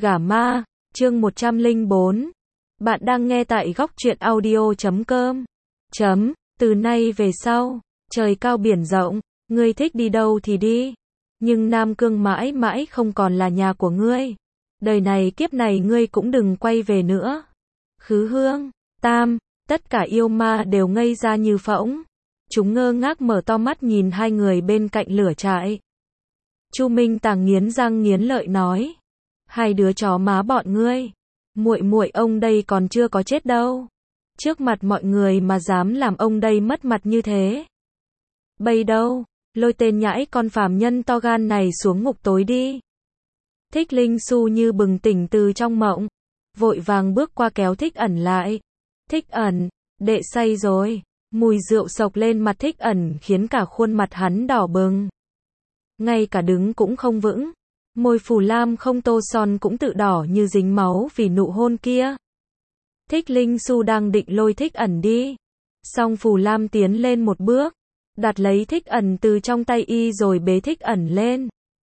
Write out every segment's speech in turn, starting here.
Gả ma, chương 104. Bạn đang nghe tại góc truyện audio.com. Từ nay về sau, trời cao biển rộng, ngươi thích đi đâu thì đi. Nhưng Nam Cương mãi mãi không còn là nhà của ngươi. Đời này kiếp này ngươi cũng đừng quay về nữa. Khứ Hương, Tam, tất cả yêu ma đều ngây ra như phỗng. Chúng ngơ ngác mở to mắt nhìn hai người bên cạnh lửa trại. Chu Minh Tàng nghiến răng nghiến lợi nói. Hai đứa chó má bọn ngươi. Muội muội ông đây còn chưa có chết đâu. Trước mặt mọi người mà dám làm ông đây mất mặt như thế. Bây đâu, lôi tên nhãi con phàm nhân to gan này xuống ngục tối đi. Thích Linh Xu như bừng tỉnh từ trong mộng. Vội vàng bước qua kéo Thích Ẩn lại. Thích Ẩn, đệ say rồi. Mùi rượu sộc lên mặt Thích Ẩn khiến cả khuôn mặt hắn đỏ bừng. Ngay cả đứng cũng không vững. Môi Phù Lam không tô son cũng tự đỏ như dính máu vì nụ hôn kia. Thích Linh Xu đang định lôi Thích Ẩn đi. Song Phù Lam tiến lên một bước. Đặt lấy Thích Ẩn từ trong tay y rồi bế Thích Ẩn lên.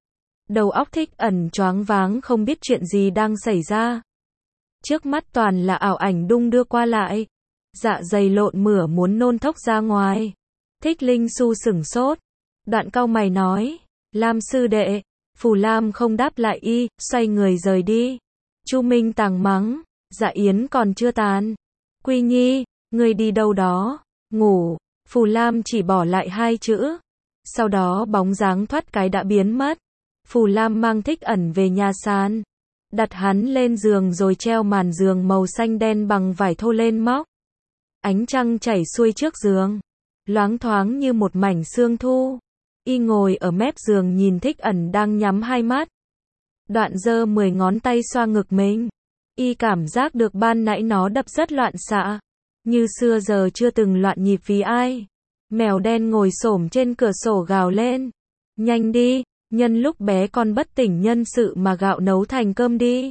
Đầu óc Thích Ẩn choáng váng không biết chuyện gì đang xảy ra. Trước mắt toàn là ảo ảnh đung đưa qua lại. Dạ dày lộn mửa muốn nôn thốc ra ngoài. Thích Linh Xu sửng sốt. Đoạn cau mày nói. Lam sư đệ. Phù Lam không đáp lại y, xoay người rời đi. Chu Minh Tàng mắng. Dạ yến còn chưa tàn. Quy Nhi, ngươi đi đâu đó? Ngủ. Phù Lam chỉ bỏ lại hai chữ. Sau đó bóng dáng thoát cái đã biến mất. Phù Lam mang Thích Ẩn về nhà san. Đặt hắn lên giường rồi treo màn giường màu xanh đen bằng vải thô lên móc. Ánh trăng chảy xuôi trước giường. Loáng thoáng như một mảnh sương thu. Y ngồi ở mép giường nhìn Thích Ẩn đang nhắm hai mắt. Đoạn giơ 10 ngón tay xoa ngực mình. Y cảm giác được ban nãy nó đập rất loạn xạ. Như xưa giờ chưa từng loạn nhịp vì ai. Mèo đen ngồi xổm trên cửa sổ gào lên. Nhanh đi, nhân lúc bé con bất tỉnh nhân sự mà gạo nấu thành cơm đi.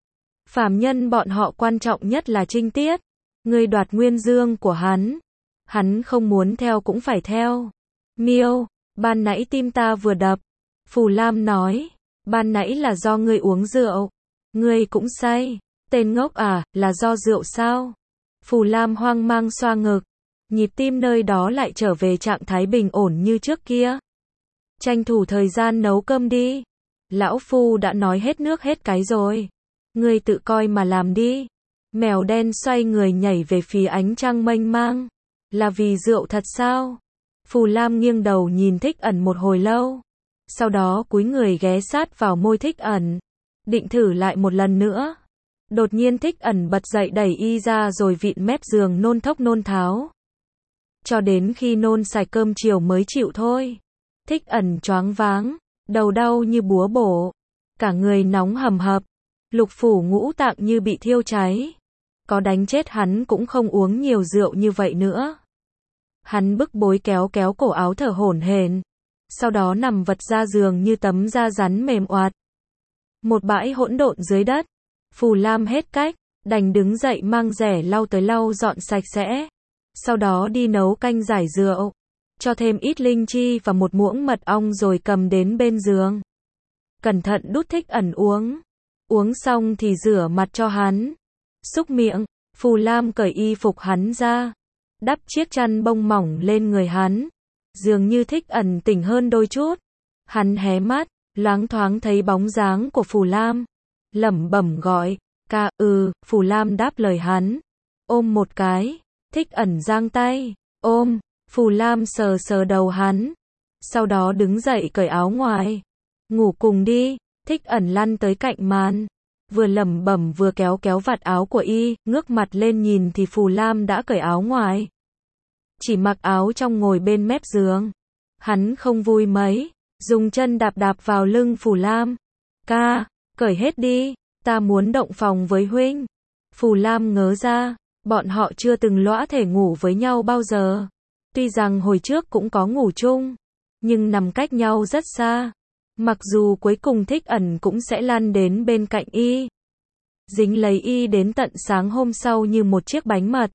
Phàm nhân bọn họ quan trọng nhất là trinh tiết. Ngươi đoạt nguyên dương của hắn. Hắn không muốn theo cũng phải theo. Miêu, ban nãy tim ta vừa đập. Phù Lam nói. Ban nãy là do ngươi uống rượu. Ngươi cũng say. Tên ngốc à, là do rượu sao? Phù Lam hoang mang xoa ngực. Nhịp tim nơi đó lại trở về trạng thái bình ổn như trước kia. Tranh thủ thời gian nấu cơm đi. Lão Phu đã nói hết nước hết cái rồi. Ngươi tự coi mà làm đi. Mèo đen xoay người nhảy về phía ánh trăng mênh mang. Là vì rượu thật sao? Phù Lam nghiêng đầu nhìn Thích Ẩn một hồi lâu. Sau đó cúi người ghé sát vào môi Thích Ẩn. Định thử lại một lần nữa. Đột nhiên Thích Ẩn bật dậy đẩy y ra rồi vịn mép giường nôn thốc nôn tháo. Cho đến khi nôn sạch cơm chiều mới chịu thôi. Thích Ẩn choáng váng. Đầu đau như búa bổ. Cả người nóng hầm hập. Lục phủ ngũ tạng như bị thiêu cháy. Có đánh chết hắn cũng không uống nhiều rượu như vậy nữa. Hắn bức bối kéo kéo cổ áo thở hổn hển. Sau đó nằm vật ra giường như tấm da rắn mềm oạt. Một bãi hỗn độn dưới đất. Phù Lam hết cách, đành đứng dậy mang rẻ lau tới lau dọn sạch sẽ. Sau đó đi nấu canh giải rượu. Cho thêm ít linh chi và một muỗng mật ong rồi cầm đến bên giường. Cẩn thận đút Thích Ẩn uống. Uống xong thì rửa mặt cho hắn. Xúc miệng, Phù Lam cởi y phục hắn ra. Đắp chiếc chăn bông mỏng lên người hắn. Dường như Thích Ẩn tỉnh hơn đôi chút. Hắn hé mắt, loáng thoáng thấy bóng dáng của Phù Lam. Lẩm bẩm gọi, ca, Phù Lam đáp lời hắn. Ôm một cái. Thích Ẩn giang tay. Ôm. Phù Lam sờ sờ đầu hắn. Sau đó đứng dậy cởi áo ngoài. Ngủ cùng đi. Thích Ẩn lăn tới cạnh màn. Vừa lẩm bẩm vừa kéo kéo vạt áo của y, ngước mặt lên nhìn thì Phù Lam đã cởi áo ngoài. Chỉ mặc áo trong ngồi bên mép giường. Hắn không vui mấy. Dùng chân đạp đạp vào lưng Phù Lam. Ca, cởi hết đi. Ta muốn động phòng với huynh. Phù Lam ngớ ra. Bọn họ chưa từng lõa thể ngủ với nhau bao giờ. Tuy rằng hồi trước cũng có ngủ chung. Nhưng nằm cách nhau rất xa. Mặc dù cuối cùng Thích Ẩn cũng sẽ lăn đến bên cạnh y. Dính lấy y đến tận sáng hôm sau như một chiếc bánh mật.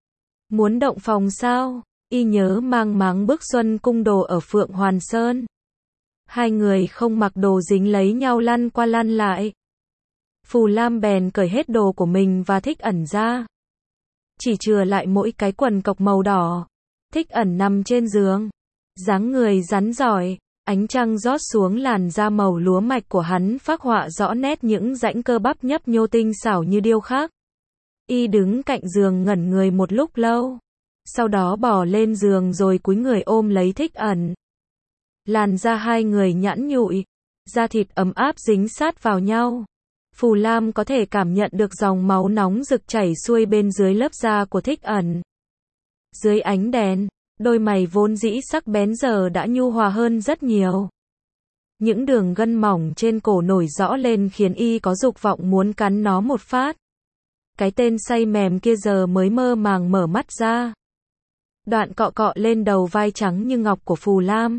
Muốn động phòng sao? Y nhớ mang máng bước xuân cung đồ ở Phượng Hoàn Sơn. Hai người không mặc đồ dính lấy nhau lăn qua lăn lại. Phù Lam bèn cởi hết đồ của mình và Thích Ẩn ra. Chỉ chừa lại mỗi cái quần cộc màu đỏ. Thích Ẩn nằm trên giường. Dáng người rắn giỏi, ánh trăng rót xuống làn da màu lúa mạch của hắn phác họa rõ nét những rãnh cơ bắp nhấp nhô tinh xảo như điêu khắc. Y đứng cạnh giường ngẩn người một lúc lâu. Sau đó bò lên giường rồi cúi người ôm lấy Thích Ẩn. Làn da hai người nhẵn nhụi, da thịt ấm áp dính sát vào nhau. Phù Lam có thể cảm nhận được dòng máu nóng rực chảy xuôi bên dưới lớp da của Thích Ẩn. Dưới ánh đèn, đôi mày vốn dĩ sắc bén giờ đã nhu hòa hơn rất nhiều. Những đường gân mỏng trên cổ nổi rõ lên khiến y có dục vọng muốn cắn nó một phát. Cái tên say mềm kia giờ mới mơ màng mở mắt ra. Đoạn cọ cọ lên đầu vai trắng như ngọc của Phù Lam.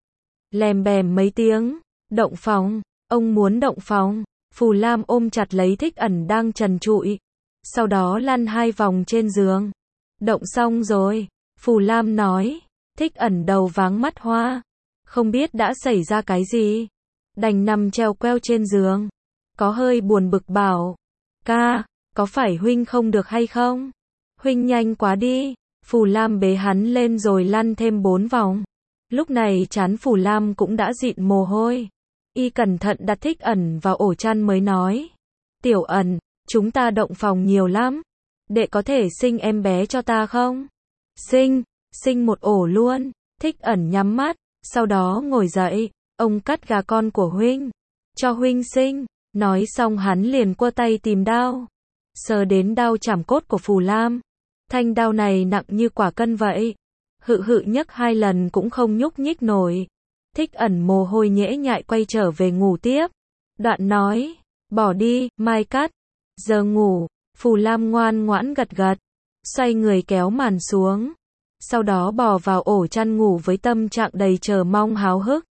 Lèm bèm mấy tiếng, động phòng, ông muốn động phòng. Phù Lam ôm chặt lấy Thích Ẩn đang trần trụi. Sau đó lăn 2 vòng trên giường. Động xong rồi, Phù Lam nói. Thích Ẩn đầu váng mắt hoa. Không biết đã xảy ra cái gì. Đành nằm treo queo trên giường. Có hơi buồn bực bảo. Ca, có phải huynh không được hay không? Huynh nhanh quá đi. Phù Lam bế hắn lên rồi lăn thêm 4 vòng. Lúc này trán Phù Lam cũng đã dịn mồ hôi. Y cẩn thận đặt Thích Ẩn vào ổ chăn mới nói. Tiểu Ẩn, chúng ta động phòng nhiều lắm. Đệ có thể sinh em bé cho ta không? Sinh một ổ luôn. Thích Ẩn nhắm mắt, sau đó ngồi dậy. Ông cắt gà con của huynh. Cho huynh sinh. Nói xong hắn liền quơ tay tìm đao. Sờ đến đao chảm cốt của Phù Lam. Thanh đao này nặng như quả cân vậy. Hự nhấc 2 lần cũng không nhúc nhích nổi. Thích Ẩn mồ hôi nhễ nhại quay trở về ngủ tiếp. Đoạn nói, bỏ đi, mai cắt. Giờ ngủ. Phù Lam ngoan ngoãn gật gật. Xoay người kéo màn xuống. Sau đó bò vào ổ chăn ngủ với tâm trạng đầy chờ mong háo hức.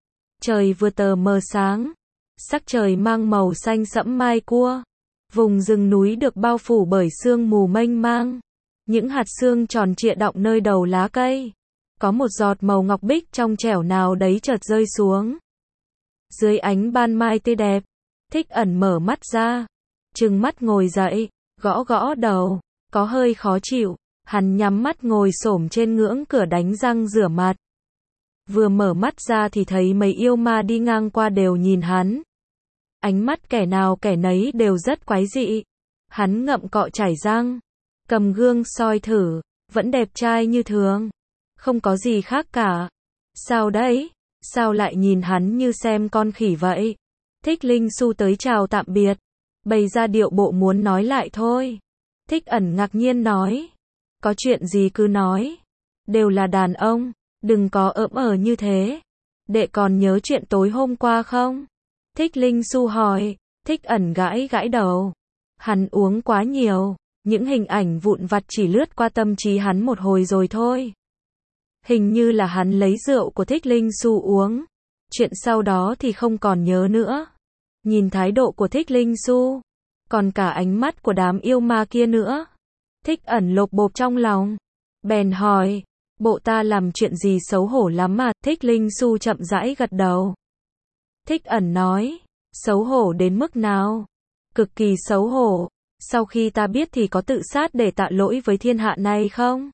Trời vừa tờ mờ sáng. Sắc trời mang màu xanh sẫm mai cua. Vùng rừng núi được bao phủ bởi sương mù mênh mang. Những hạt sương tròn trịa đọng nơi đầu lá cây. Có một giọt màu ngọc bích trong trẻo nào đấy chợt rơi xuống. Dưới ánh ban mai tươi đẹp, Thích Ẩn mở mắt ra. Trừng mắt ngồi dậy, gõ gõ đầu, có hơi khó chịu. Hắn nhắm mắt ngồi xổm trên ngưỡng cửa đánh răng rửa mặt. Vừa mở mắt ra thì thấy mấy yêu ma đi ngang qua đều nhìn hắn. Ánh mắt kẻ nào kẻ nấy đều rất quái dị. Hắn ngậm cọ chải răng, cầm gương soi thử, vẫn đẹp trai như thường. Không có gì khác cả. Sao đấy? Sao lại nhìn hắn như xem con khỉ vậy? Thích Linh Xu tới chào tạm biệt. Bày ra điệu bộ muốn nói lại thôi. Thích Ẩn ngạc nhiên nói. Có chuyện gì cứ nói. Đều là đàn ông. Đừng có ỡm như thế. Đệ còn nhớ chuyện tối hôm qua không? Thích Linh Xu hỏi. Thích Ẩn gãi gãi đầu. Hắn uống quá nhiều. Những hình ảnh vụn vặt chỉ lướt qua tâm trí hắn một hồi rồi thôi. Hình như là hắn lấy rượu của Thích Linh Xu uống. Chuyện sau đó thì không còn nhớ nữa. Nhìn thái độ của Thích Linh Xu, còn cả ánh mắt của đám yêu ma kia nữa. Thích Ẩn lột bột trong lòng. Bèn hỏi, bộ ta làm chuyện gì xấu hổ lắm mà? Thích Linh Xu chậm rãi gật đầu. Thích Ẩn nói, xấu hổ đến mức nào? Cực kỳ xấu hổ. Sau khi ta biết thì có tự sát để tạ lỗi với thiên hạ này không?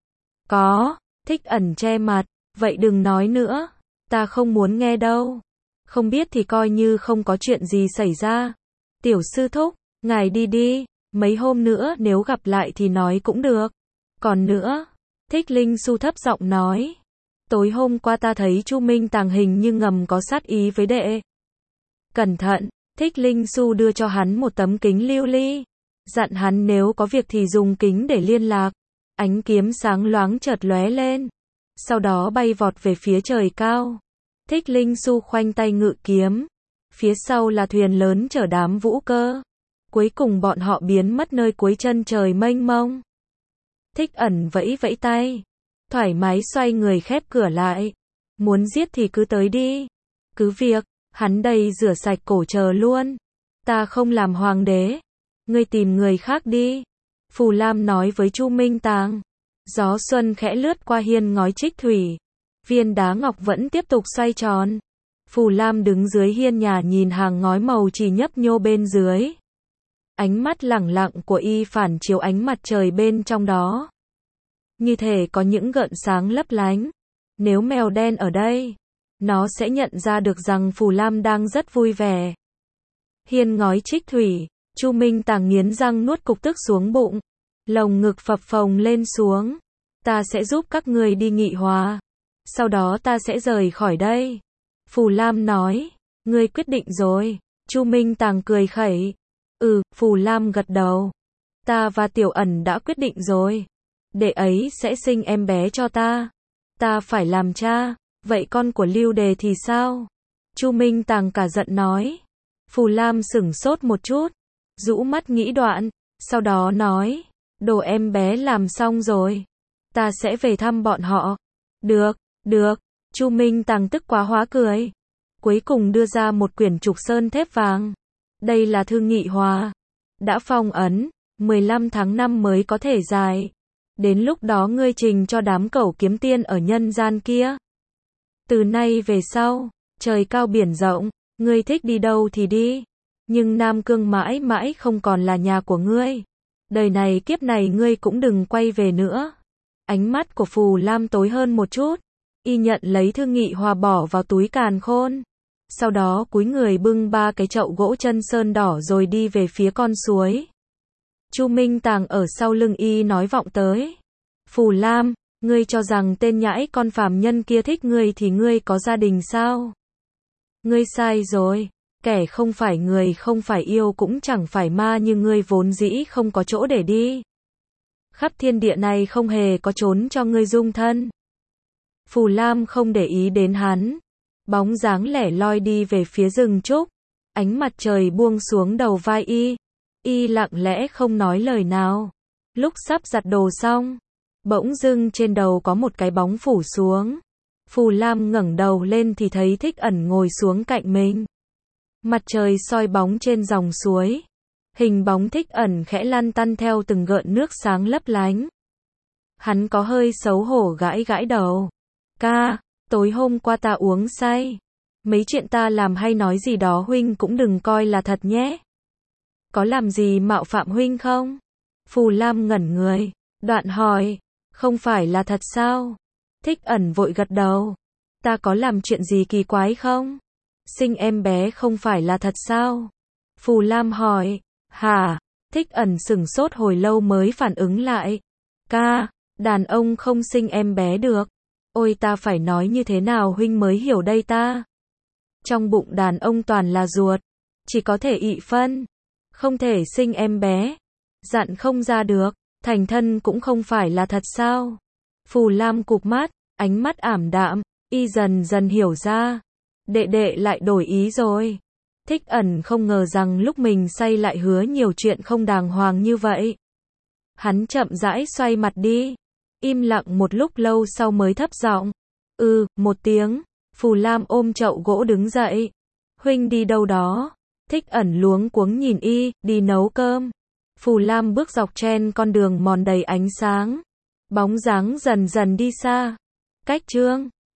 Có. Thích Ẩn che mặt, vậy đừng nói nữa, ta không muốn nghe đâu. Không biết thì coi như không có chuyện gì xảy ra. Tiểu sư thúc, ngài đi đi, mấy hôm nữa nếu gặp lại thì nói cũng được. Còn nữa, Thích Linh Xu thấp giọng nói, tối hôm qua ta thấy Chu Minh Tàng hình như ngầm có sát ý với đệ. Cẩn thận. Thích Linh Xu đưa cho hắn một tấm kính lưu ly, dặn hắn nếu có việc thì dùng kính để liên lạc. Ánh kiếm sáng loáng chợt lóe lên, sau đó bay vọt về phía trời cao. Thích Linh Xu khoanh tay ngự kiếm, phía sau là thuyền lớn chở đám vũ cơ. Cuối cùng bọn họ biến mất nơi cuối chân trời mênh mông. Thích Ẩn vẫy vẫy tay, thoải mái xoay người khép cửa lại. Muốn giết thì cứ tới đi. Cứ việc, hắn đây rửa sạch cổ chờ luôn. Ta không làm hoàng đế. Ngươi tìm người khác đi. Phù Lam nói với Chu Minh Tàng. Gió xuân khẽ lướt qua hiên ngói trích thủy. Viên đá ngọc vẫn tiếp tục xoay tròn. Phù Lam đứng dưới hiên nhà nhìn hàng ngói màu chỉ nhấp nhô bên dưới. Ánh mắt lẳng lặng của y phản chiếu ánh mặt trời bên trong đó. Như thể có những gợn sáng lấp lánh. Nếu mèo đen ở đây, nó sẽ nhận ra được rằng Phù Lam đang rất vui vẻ. Hiên ngói trích thủy, Chu Minh Tàng nghiến răng nuốt cục tức xuống bụng. Lồng ngực phập phồng lên xuống. Ta sẽ giúp các người đi nghị hòa. Sau đó ta sẽ rời khỏi đây. Phù Lam nói. Ngươi quyết định rồi. Chu Minh Tàng cười khẩy. Phù Lam gật đầu. Ta và Tiểu Ẩn đã quyết định rồi. Đệ ấy sẽ sinh em bé cho ta. Ta phải làm cha. Vậy con của Lưu Đề thì sao? Chu Minh Tàng cả giận nói. Phù Lam sửng sốt một chút. Rũ mắt nghĩ đoạn. Sau đó nói. Đồ em bé làm xong rồi. Ta sẽ về thăm bọn họ. Được, được. Chu Minh Tàng tức quá hóa cười. Cuối cùng đưa ra một quyển trục sơn thép vàng. Đây là thư nghị hòa. Đã phong ấn, 15 tháng 5 mới có thể giải. Đến lúc đó ngươi trình cho đám cẩu kiếm tiên ở nhân gian kia. Từ nay về sau, trời cao biển rộng, ngươi thích đi đâu thì đi. Nhưng Nam Cương mãi mãi không còn là nhà của ngươi. Đời này kiếp này ngươi cũng đừng quay về nữa. Ánh mắt của Phù Lam tối hơn một chút. Y nhận lấy thư nghị hòa bỏ vào túi càn khôn. Sau đó cúi người bưng 3 cái chậu gỗ chân sơn đỏ rồi đi về phía con suối. Chu Minh Tàng ở sau lưng y nói vọng tới. Phù Lam, ngươi cho rằng tên nhãi con phàm nhân kia thích ngươi thì ngươi có gia đình sao? Ngươi sai rồi. Kẻ không phải người không phải yêu cũng chẳng phải ma như ngươi vốn dĩ không có chỗ để đi. Khắp thiên địa này không hề có trốn cho ngươi dung thân. Phù Lam không để ý đến hắn. Bóng dáng lẻ loi đi về phía rừng trúc. Ánh mặt trời buông xuống đầu vai y. Y lặng lẽ không nói lời nào. Lúc sắp giặt đồ xong, bỗng dưng trên đầu có một cái bóng phủ xuống. Phù Lam ngẩng đầu lên thì thấy Thích Ẩn ngồi xuống cạnh mình. Mặt trời soi bóng trên dòng suối. Hình bóng Thích Ẩn khẽ lăn tăn theo từng gợn nước sáng lấp lánh. Hắn có hơi xấu hổ gãi gãi đầu. Ca, tối hôm qua ta uống say. Mấy chuyện ta làm hay nói gì đó huynh cũng đừng coi là thật nhé. Có làm gì mạo phạm huynh không? Phù Lam ngẩn người, đoạn hỏi, không phải là thật sao? Thích Ẩn vội gật đầu. Ta có làm chuyện gì kỳ quái không? Sinh em bé không phải là thật sao? Phù Lam hỏi, hả? Thích Ẩn sửng sốt hồi lâu mới phản ứng lại. Ca, đàn ông không sinh em bé được. Ôi ta phải nói như thế nào huynh mới hiểu đây ta? Trong bụng đàn ông toàn là ruột. Chỉ có thể ị phân. Không thể sinh em bé. Dặn không ra được. Thành thân cũng không phải là thật sao? Phù Lam cụp mắt, ánh mắt ảm đạm. Y dần dần hiểu ra. Đệ đệ lại đổi ý rồi. Thích Ẩn không ngờ rằng lúc mình say lại hứa nhiều chuyện không đàng hoàng như vậy. Hắn chậm rãi xoay mặt đi. Im lặng một lúc lâu sau mới thấp giọng. Một tiếng. Phù Lam ôm chậu gỗ đứng dậy. Huynh đi đâu đó? Thích Ẩn luống cuống nhìn y, đi nấu cơm. Phù Lam bước dọc trên con đường mòn đầy ánh sáng. Bóng dáng dần dần đi xa. Cách chương